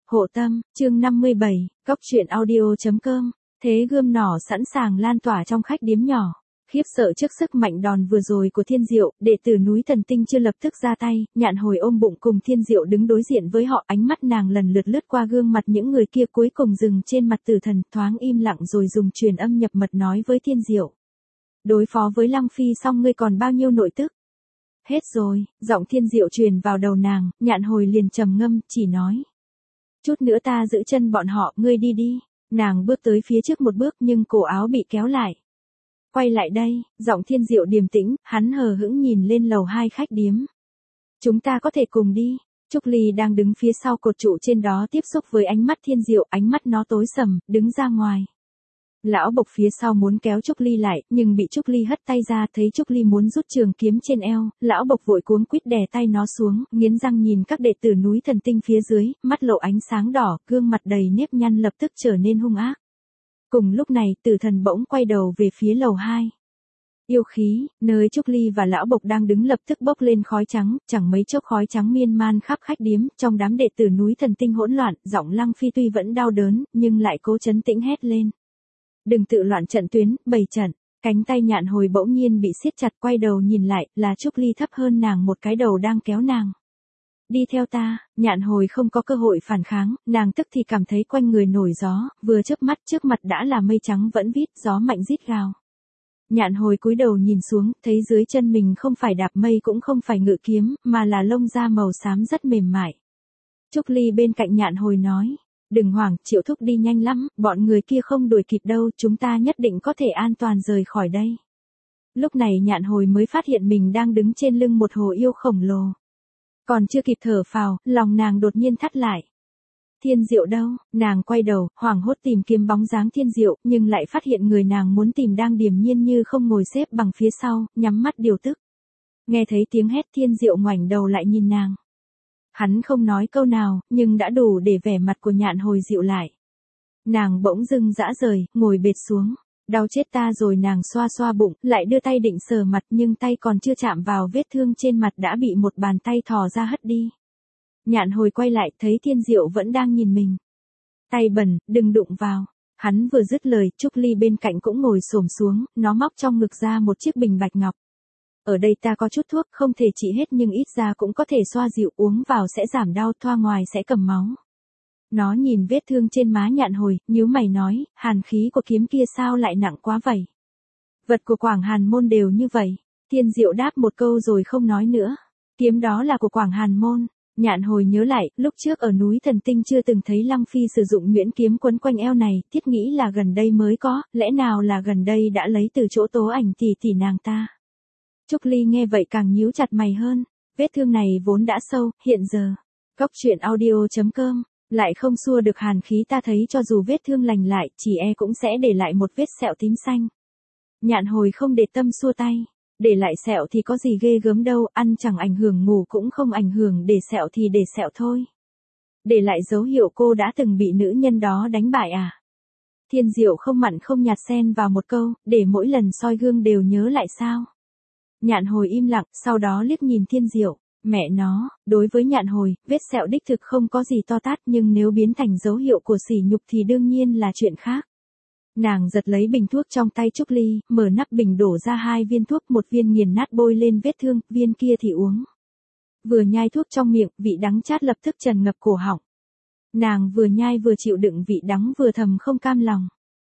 Hộ tâm, chương 57, Cóc truyện audio.com. Thế gươm nỏ sẵn sàng lan tỏa trong khách điếm nhỏ. Khiếp sợ trước sức mạnh đòn vừa rồi của Thiên Diệu, đệ tử núi Thần Tinh chưa lập tức ra tay, Nhạn Hồi ôm bụng cùng Thiên Diệu đứng đối diện với họ, ánh mắt nàng lần lượt lướt qua gương mặt những người kia cuối cùng dừng trên mặt Tử Thần, thoáng im lặng rồi dùng truyền âm nhập mật nói với Thiên Diệu. Đối phó với Lăng Phi xong ngươi còn bao nhiêu nội tức? Hết rồi, giọng Thiên Diệu truyền vào đầu nàng, Nhạn Hồi liền trầm ngâm, chỉ nói. Chút nữa ta giữ chân bọn họ, ngươi đi đi. Nàng bước tới phía trước một bước nhưng cổ áo bị kéo lại. Quay lại đây, giọng Thiên Diệu điềm tĩnh, hắn hờ hững nhìn lên lầu 2 khách điếm. Chúng ta có thể cùng đi. Trúc Ly đang đứng phía sau cột trụ trên đó tiếp xúc với ánh mắt Thiên Diệu, ánh mắt nó tối sầm, đứng ra ngoài. Lão Bộc phía sau muốn kéo Trúc Ly lại, nhưng bị Trúc Ly hất tay ra, thấy Trúc Ly muốn rút trường kiếm trên eo, Lão Bộc vội cuống quýt đè tay nó xuống, nghiến răng nhìn các đệ tử núi Thần Tinh phía dưới, mắt lộ ánh sáng đỏ, gương mặt đầy nếp nhăn lập tức trở nên hung ác. Cùng lúc này, Tử Thần bỗng quay đầu về phía lầu 2. Yêu khí, nơi Trúc Ly và Lão Bộc đang đứng lập tức bốc lên khói trắng, chẳng mấy chốc khói trắng miên man khắp khách điếm, trong đám đệ tử núi Thần Tinh hỗn loạn, giọng Lăng Phi tuy vẫn đau đớn, nhưng lại cố trấn tĩnh hét lên. Đừng tự loạn trận tuyến, bày trận. Cánh tay Nhạn Hồi bỗng nhiên bị siết chặt, quay đầu nhìn lại, là Trúc Ly thấp hơn nàng một cái đầu đang kéo nàng. Đi theo ta, Nhạn Hồi không có cơ hội phản kháng, nàng tức thì cảm thấy quanh người nổi gió, vừa chớp mắt trước mặt đã là mây trắng vẫn vít, gió mạnh rít gào. Nhạn Hồi cúi đầu nhìn xuống, thấy dưới chân mình không phải đạp mây cũng không phải ngự kiếm, mà là lông da màu xám rất mềm mại. Trúc Ly bên cạnh Nhạn Hồi nói. Đừng hoảng, Triệu Thúc đi nhanh lắm, bọn người kia không đuổi kịp đâu, chúng ta nhất định có thể an toàn rời khỏi đây. Lúc này Nhạn Hồi mới phát hiện mình đang đứng trên lưng một hồ yêu khổng lồ. Còn chưa kịp thở phào, lòng nàng đột nhiên thắt lại. Thiên Diệu đâu? Nàng quay đầu, hoảng hốt tìm kiếm bóng dáng Thiên Diệu, nhưng lại phát hiện người nàng muốn tìm đang điềm nhiên như không ngồi xếp bằng phía sau, nhắm mắt điều tức. Nghe thấy tiếng hét, Thiên Diệu ngoảnh đầu lại nhìn nàng. Hắn không nói câu nào, nhưng đã đủ để vẻ mặt của Nhạn Hồi dịu lại. Nàng bỗng dưng dã rời, ngồi bệt xuống. Đau chết ta rồi, nàng xoa xoa bụng, lại đưa tay định sờ mặt nhưng tay còn chưa chạm vào vết thương trên mặt đã bị một bàn tay thò ra hất đi. Nhạn Hồi quay lại, thấy Thiên Diệu vẫn đang nhìn mình. Tay bẩn, đừng đụng vào. Hắn vừa dứt lời, Trúc Ly bên cạnh cũng ngồi xổm xuống, nó móc trong ngực ra một chiếc bình bạch ngọc. Ở đây ta có chút thuốc, không thể trị hết nhưng ít ra cũng có thể xoa dịu, uống vào sẽ giảm đau, thoa ngoài sẽ cầm máu. Nó nhìn vết thương trên má Nhạn Hồi, nhíu mày nói, hàn khí của kiếm kia sao lại nặng quá vậy? Vật của Quảng Hàn Môn đều như vậy. Thiên Diệu đáp một câu rồi không nói nữa. Kiếm đó là của Quảng Hàn Môn. Nhạn Hồi nhớ lại, lúc trước ở núi Thần Tinh chưa từng thấy Lăng Phi sử dụng nhuyễn kiếm quấn quanh eo này, thiết nghĩ là gần đây mới có, lẽ nào là gần đây đã lấy từ chỗ Tố Ảnh tỷ nàng ta. Trúc Ly nghe vậy càng nhíu chặt mày hơn, vết thương này vốn đã sâu, hiện giờ, Cóc truyện audio.com, lại không xua được hàn khí, ta thấy cho dù vết thương lành lại, chỉ cũng sẽ để lại một vết sẹo tím xanh. Nhạn Hồi không để tâm xua tay, để lại sẹo thì có gì ghê gớm đâu, ăn chẳng ảnh hưởng, ngủ cũng không ảnh hưởng, để sẹo thì để sẹo thôi. Để lại dấu hiệu cô đã từng bị nữ nhân đó đánh bại à? Thiên Diệu không mặn không nhạt xen vào một câu, để mỗi lần soi gương đều nhớ lại sao? Nhạn Hồi im lặng, sau đó liếc nhìn Thiên Diệu, mẹ nó, đối với Nhạn Hồi, vết sẹo đích thực không có gì to tát nhưng nếu biến thành dấu hiệu của sỉ nhục thì đương nhiên là chuyện khác. Nàng giật lấy bình thuốc trong tay Trúc Ly, mở nắp bình đổ ra 2 viên thuốc, một viên nghiền nát bôi lên vết thương, viên kia thì uống. Vừa nhai thuốc trong miệng, vị đắng chát lập tức tràn ngập cổ họng. Nàng vừa nhai vừa chịu đựng vị đắng vừa thầm không cam lòng.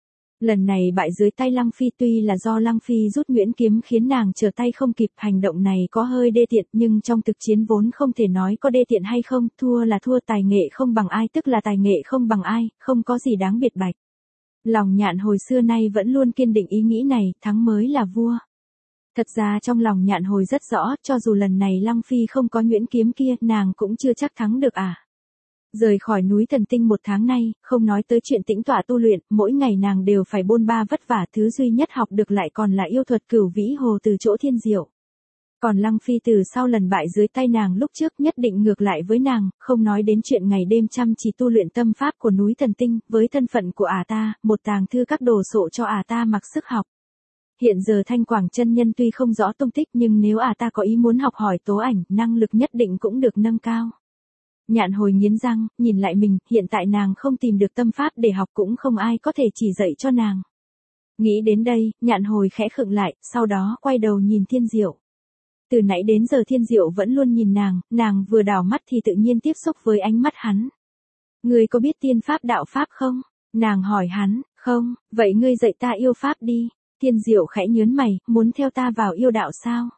Lần này bại dưới tay Lăng Phi tuy là do Lăng Phi rút nhuyễn kiếm khiến nàng trở tay không kịp, hành động này có hơi đê tiện nhưng trong thực chiến vốn không thể nói có đê tiện hay không, thua là thua, tài nghệ không bằng ai tức là tài nghệ không bằng ai, không có gì đáng biệt bạch. Lòng Nhạn Hồi xưa nay vẫn luôn kiên định ý nghĩ này, thắng mới là vua. Thật ra trong lòng Nhạn Hồi rất rõ, cho dù lần này Lăng Phi không có nhuyễn kiếm kia, nàng cũng chưa chắc thắng được à. Rời khỏi núi Thần Tinh 1 tháng nay, không nói tới chuyện tĩnh tọa tu luyện, mỗi ngày nàng đều phải bôn ba vất vả, thứ duy nhất học được lại còn là yêu thuật Cửu Vĩ Hồ từ chỗ Thiên Diệu. Còn Lăng Phi từ sau lần bại dưới tay nàng lúc trước nhất định ngược lại với nàng, không nói đến chuyện ngày đêm chăm chỉ tu luyện tâm pháp của núi Thần Tinh, với thân phận của ta, một tàng thư các đồ sộ cho ta mặc sức học. Hiện giờ Thanh Quảng chân nhân tuy không rõ tung tích nhưng nếu ta có ý muốn học hỏi Tố Ảnh, năng lực nhất định cũng được nâng cao. Nhạn Hồi nghiến răng, nhìn lại mình, hiện tại nàng không tìm được tâm pháp để học cũng không ai có thể chỉ dạy cho nàng. Nghĩ đến đây, Nhạn Hồi khẽ khựng lại, sau đó quay đầu nhìn Thiên Diệu. Từ nãy đến giờ Thiên Diệu vẫn luôn nhìn nàng vừa đảo mắt thì tự nhiên tiếp xúc với ánh mắt hắn. Ngươi có biết tiên pháp đạo pháp không? Nàng hỏi hắn, không, vậy ngươi dạy ta yêu pháp đi. Thiên Diệu khẽ nhớn mày, muốn theo ta vào yêu đạo sao?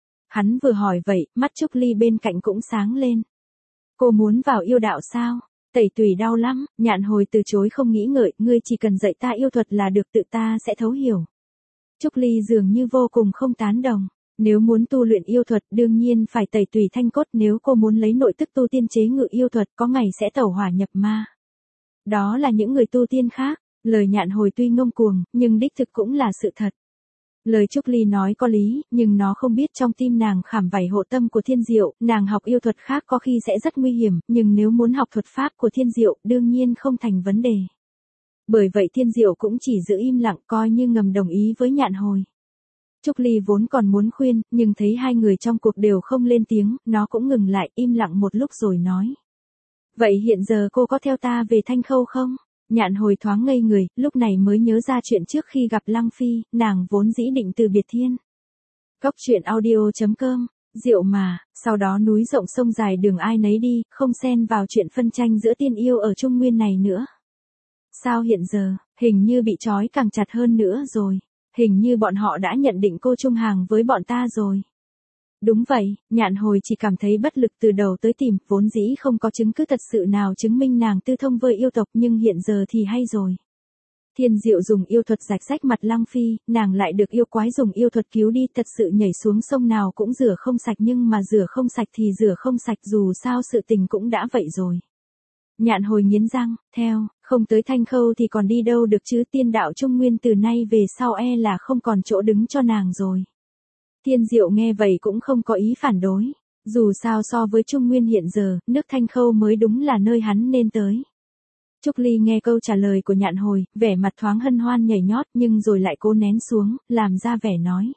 Hắn vừa hỏi vậy, mắt Trúc Ly bên cạnh cũng sáng lên. Cô muốn vào yêu đạo sao? Tẩy tùy đau lắm, Nhạn Hồi từ chối không nghĩ ngợi, ngươi chỉ cần dạy ta yêu thuật là được, tự ta sẽ thấu hiểu. Trúc Ly dường như vô cùng không tán đồng. Nếu muốn tu luyện yêu thuật đương nhiên phải tẩy tùy thanh cốt, nếu cô muốn lấy nội tức tu tiên chế ngự yêu thuật có ngày sẽ tẩu hỏa nhập ma. Đó là những người tu tiên khác, lời Nhạn Hồi tuy ngông cuồng, nhưng đích thực cũng là sự thật. Lời Trúc Ly nói có lý, nhưng nó không biết trong tim nàng khảm vảy hộ tâm của Thiên Diệu, nàng học yêu thuật khác có khi sẽ rất nguy hiểm, nhưng nếu muốn học thuật pháp của Thiên Diệu đương nhiên không thành vấn đề. Bởi vậy Thiên Diệu cũng chỉ giữ im lặng coi như ngầm đồng ý với Nhạn Hồi. Trúc Ly vốn còn muốn khuyên, nhưng thấy hai người trong cuộc đều không lên tiếng, nó cũng ngừng lại im lặng một lúc rồi nói. Vậy hiện giờ cô có theo ta về Thanh Khâu không? Nhạn Hồi thoáng ngây người, lúc này mới nhớ ra chuyện trước khi gặp Lăng Phi, nàng vốn dĩ định từ biệt thiên. Cóc truyện audio.com, Diệu mà, sau đó núi rộng sông dài đường ai nấy đi, không xen vào chuyện phân tranh giữa tiên yêu ở Trung Nguyên này nữa. Sao hiện giờ, hình như bị trói càng chặt hơn nữa rồi. Hình như bọn họ đã nhận định cô chung hàng với bọn ta rồi. Đúng vậy, Nhạn Hồi chỉ cảm thấy bất lực từ đầu tới tìm, vốn dĩ không có chứng cứ thật sự nào chứng minh nàng tư thông với yêu tộc, nhưng hiện giờ thì hay rồi. Thiên Diệu dùng yêu thuật rạch rách mặt Lăng Phi, nàng lại được yêu quái dùng yêu thuật cứu đi, thật sự nhảy xuống sông nào cũng rửa không sạch, nhưng mà rửa không sạch thì rửa không sạch, dù sao sự tình cũng đã vậy rồi. Nhạn Hồi nghiến răng, không tới Thanh Khâu thì còn đi đâu được chứ, tiên đạo Trung Nguyên từ nay về sau là không còn chỗ đứng cho nàng rồi. Thiên Diệu nghe vậy cũng không có ý phản đối. Dù sao so với Trung Nguyên hiện giờ, nước Thanh Khâu mới đúng là nơi hắn nên tới. Trúc Ly nghe câu trả lời của Nhạn Hồi, vẻ mặt thoáng hân hoan nhảy nhót nhưng rồi lại cố nén xuống, làm ra vẻ nói.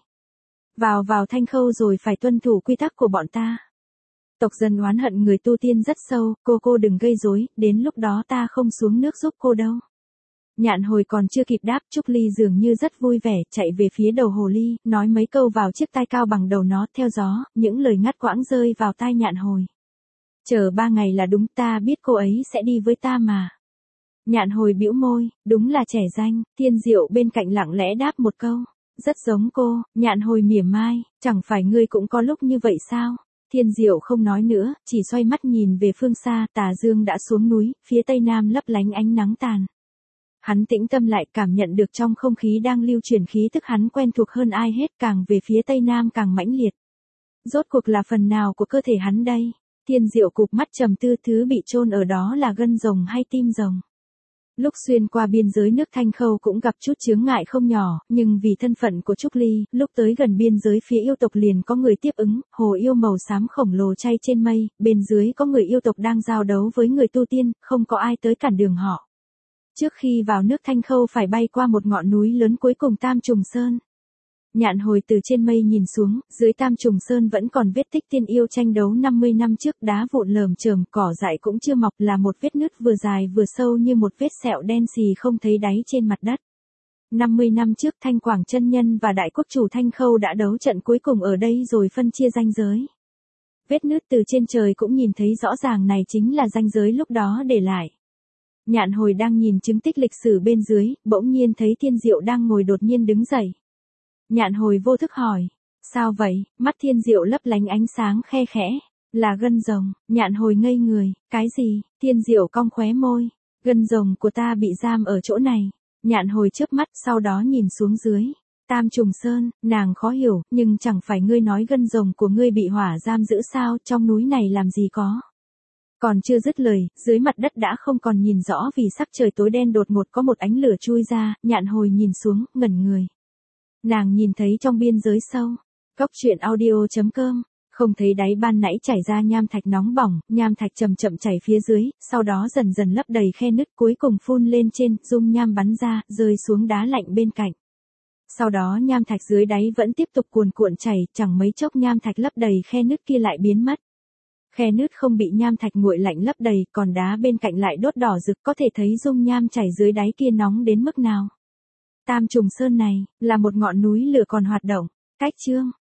Vào Thanh Khâu rồi phải tuân thủ quy tắc của bọn ta. Tộc dân oán hận người tu tiên rất sâu, cô đừng gây rối, đến lúc đó ta không xuống nước giúp cô đâu. Nhạn Hồi còn chưa kịp đáp, Trúc Ly dường như rất vui vẻ, chạy về phía đầu hồ ly, nói mấy câu vào chiếc tai cao bằng đầu nó, theo gió, những lời ngắt quãng rơi vào tai Nhạn Hồi. Chờ 3 ngày là đúng, ta biết cô ấy sẽ đi với ta mà. Nhạn Hồi bĩu môi, đúng là trẻ danh. Thiên Diệu bên cạnh lặng lẽ đáp một câu, rất giống cô. Nhạn Hồi mỉa mai, chẳng phải ngươi cũng có lúc như vậy sao? Thiên Diệu không nói nữa, chỉ xoay mắt nhìn về phương xa, tà dương đã xuống núi, phía tây nam lấp lánh ánh nắng tàn. Hắn tĩnh tâm lại, cảm nhận được trong không khí đang lưu truyền khí tức hắn quen thuộc hơn ai hết, càng về phía tây nam càng mãnh liệt. Rốt cuộc là phần nào của cơ thể hắn đây? Thiên Diệu cụp mắt trầm tư, thứ bị chôn ở đó là gân rồng hay tim rồng? Lúc xuyên qua biên giới nước Thanh Khâu cũng gặp chút chướng ngại không nhỏ, nhưng vì thân phận của Trúc Ly, lúc tới gần biên giới phía yêu tộc liền có người tiếp ứng, hồ yêu màu xám khổng lồ chay trên mây, bên dưới có người yêu tộc đang giao đấu với người tu tiên, không có ai tới cản đường họ. Trước khi vào nước Thanh Khâu phải bay qua một ngọn núi lớn cuối cùng Tam Trùng Sơn. Nhạn Hồi từ trên mây nhìn xuống, dưới Tam Trùng Sơn vẫn còn vết tích tiên yêu tranh đấu 50 năm trước, đá vụn lởm chởm, cỏ dại cũng chưa mọc, là một vết nứt vừa dài vừa sâu như một vết sẹo đen xì không thấy đáy trên mặt đất. 50 năm trước Thanh Quảng chân nhân và đại quốc chủ Thanh Khâu đã đấu trận cuối cùng ở đây rồi phân chia ranh giới. Vết nứt từ trên trời cũng nhìn thấy rõ ràng, này chính là ranh giới lúc đó để lại. Nhạn Hồi đang nhìn chứng tích lịch sử bên dưới, bỗng nhiên thấy Thiên Diệu đang ngồi đột nhiên đứng dậy. Nhạn Hồi vô thức hỏi, sao vậy? Mắt Thiên Diệu lấp lánh ánh sáng khe khẽ, là gân rồng. Nhạn Hồi ngây người, cái gì? Thiên Diệu cong khóe môi, gân rồng của ta bị giam ở chỗ này. Nhạn Hồi chớp mắt, sau đó nhìn xuống dưới. Tam Trùng Sơn, nàng khó hiểu, nhưng chẳng phải ngươi nói gân rồng của ngươi bị hỏa giam giữ sao, trong núi này làm gì có. Còn chưa dứt lời, dưới mặt đất đã không còn nhìn rõ vì sắc trời tối đen, đột ngột có một ánh lửa chui ra, Nhạn Hồi nhìn xuống, ngẩn người. Nàng nhìn thấy trong biên giới sâu, cóc truyện audio.com, không thấy đáy, ban nãy chảy ra nham thạch nóng bỏng, nham thạch chậm chậm chảy phía dưới, sau đó dần dần lấp đầy khe nứt, cuối cùng phun lên trên, dung nham bắn ra, rơi xuống đá lạnh bên cạnh. Sau đó nham thạch dưới đáy vẫn tiếp tục cuồn cuộn chảy, chẳng mấy chốc nham thạch lấp đầy khe nứt kia lại biến mất. Khe nứt không bị nham thạch nguội lạnh lấp đầy, còn đá bên cạnh lại đốt đỏ rực, có thể thấy dung nham chảy dưới đáy kia nóng đến mức nào. Tam Trùng Sơn này, là một ngọn núi lửa còn hoạt động. Cách chương